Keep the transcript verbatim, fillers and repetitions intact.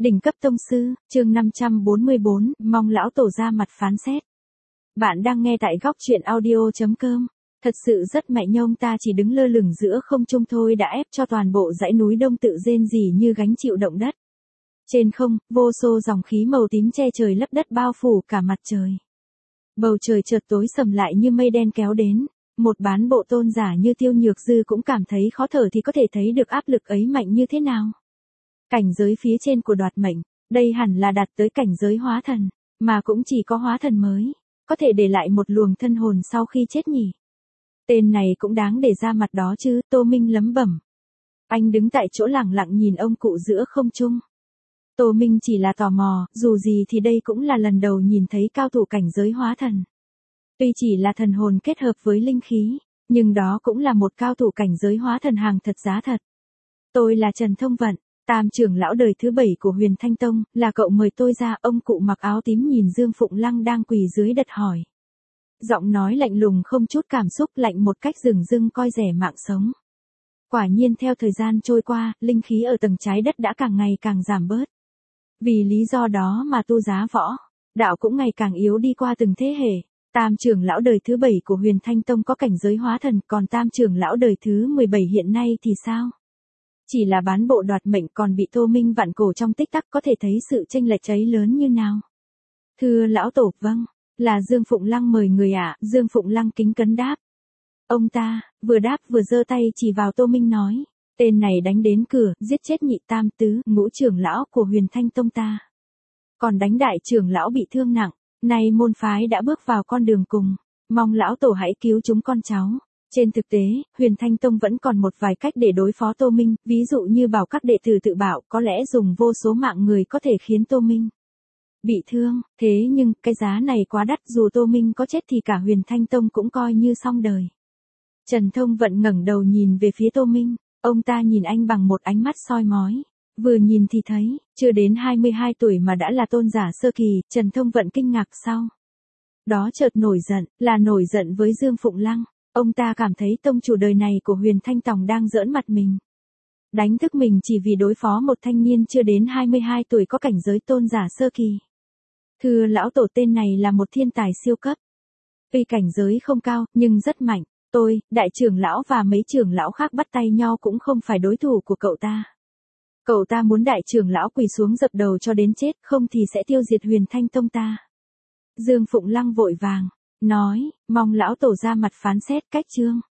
Đỉnh cấp tông sư, chương năm trăm bốn mươi bốn, mong lão tổ ra mặt phán xét. Bạn đang nghe tại góc truyện audio chấm com. Thật sự rất mạnh nhông, ta chỉ đứng lơ lửng giữa không trung thôi đã ép cho toàn bộ dãy núi đông tự rên rỉ như gánh chịu động đất. Trên không, vô số dòng khí màu tím che trời lấp đất bao phủ cả mặt trời. Bầu trời chợt tối sầm lại như mây đen kéo đến. Một bán bộ tôn giả như Tiêu Nhược Dư cũng cảm thấy khó thở thì có thể thấy được áp lực ấy mạnh như thế nào. Cảnh giới phía trên của đoạt mệnh, đây hẳn là đạt tới cảnh giới hóa thần, mà cũng chỉ có hóa thần mới, có thể để lại một luồng thân hồn sau khi chết nhỉ. Tên này cũng đáng để ra mặt đó chứ, Tô Minh lẩm bẩm. Anh đứng tại chỗ lặng lặng nhìn ông cụ giữa không trung. Tô Minh chỉ là tò mò, dù gì thì đây cũng là lần đầu nhìn thấy cao thủ cảnh giới hóa thần. Tuy chỉ là thần hồn kết hợp với linh khí, nhưng đó cũng là một cao thủ cảnh giới hóa thần hàng thật giá thật. Tôi là Trần Thông Vận, tam trưởng lão đời thứ bảy của Huyền Thanh Tông, là cậu mời tôi ra. Ông cụ mặc áo tím nhìn Dương Phụng Lăng đang quỳ dưới đất hỏi. Giọng nói lạnh lùng không chút cảm xúc, lạnh một cách dửng dưng coi rẻ mạng sống. Quả nhiên theo thời gian trôi qua, linh khí ở tầng trái đất đã càng ngày càng giảm bớt. Vì lý do đó mà tu giá võ, đạo cũng ngày càng yếu đi qua từng thế hệ. Tam trưởng lão đời thứ bảy của Huyền Thanh Tông có cảnh giới hóa thần, còn tam trưởng lão đời thứ mười bảy hiện nay thì sao? Chỉ là bán bộ đoạt mệnh còn bị Tô Minh vặn cổ trong tích tắc, có thể thấy sự chênh lệch ấy lớn như nào. Thưa lão tổ, vâng, là Dương Phụng Lăng mời người ạ. Dương Phụng Lăng kính cấn đáp. Ông ta, vừa đáp vừa giơ tay chỉ vào Tô Minh nói, tên này đánh đến cửa, giết chết nhị tam tứ, ngũ trưởng lão của Huyền Thanh Tông ta. Còn đánh đại trưởng lão bị thương nặng, nay môn phái đã bước vào con đường cùng, mong lão tổ hãy cứu chúng con cháu. Trên thực tế, Huyền Thanh Tông vẫn còn một vài cách để đối phó Tô Minh, ví dụ như bảo các đệ tử tự bảo, có lẽ dùng vô số mạng người có thể khiến Tô Minh bị thương, thế nhưng cái giá này quá đắt, dù Tô Minh có chết thì cả Huyền Thanh Tông cũng coi như xong đời. Trần Thông Vận ngẩng đầu nhìn về phía Tô Minh, ông ta nhìn anh bằng một ánh mắt soi mói. Vừa nhìn thì thấy, chưa đến hai mươi hai tuổi mà đã là tôn giả sơ kỳ. Trần Thông Vận kinh ngạc sau đó chợt nổi giận, là nổi giận với Dương Phụng Lăng. Ông ta cảm thấy tông chủ đời này của Huyền Thanh Tông đang giỡn mặt mình. Đánh thức mình chỉ vì đối phó một thanh niên chưa đến hai mươi hai tuổi có cảnh giới tôn giả sơ kỳ. Thưa lão tổ, tên này là một thiên tài siêu cấp. Tuy cảnh giới không cao, nhưng rất mạnh. Tôi, đại trưởng lão và mấy trưởng lão khác bắt tay nhau cũng không phải đối thủ của cậu ta. Cậu ta muốn đại trưởng lão quỳ xuống dập đầu cho đến chết, không thì sẽ tiêu diệt Huyền Thanh Tông ta. Dương Phụng Lăng vội vàng nói, mong lão tổ ra mặt phán xét. Cách chương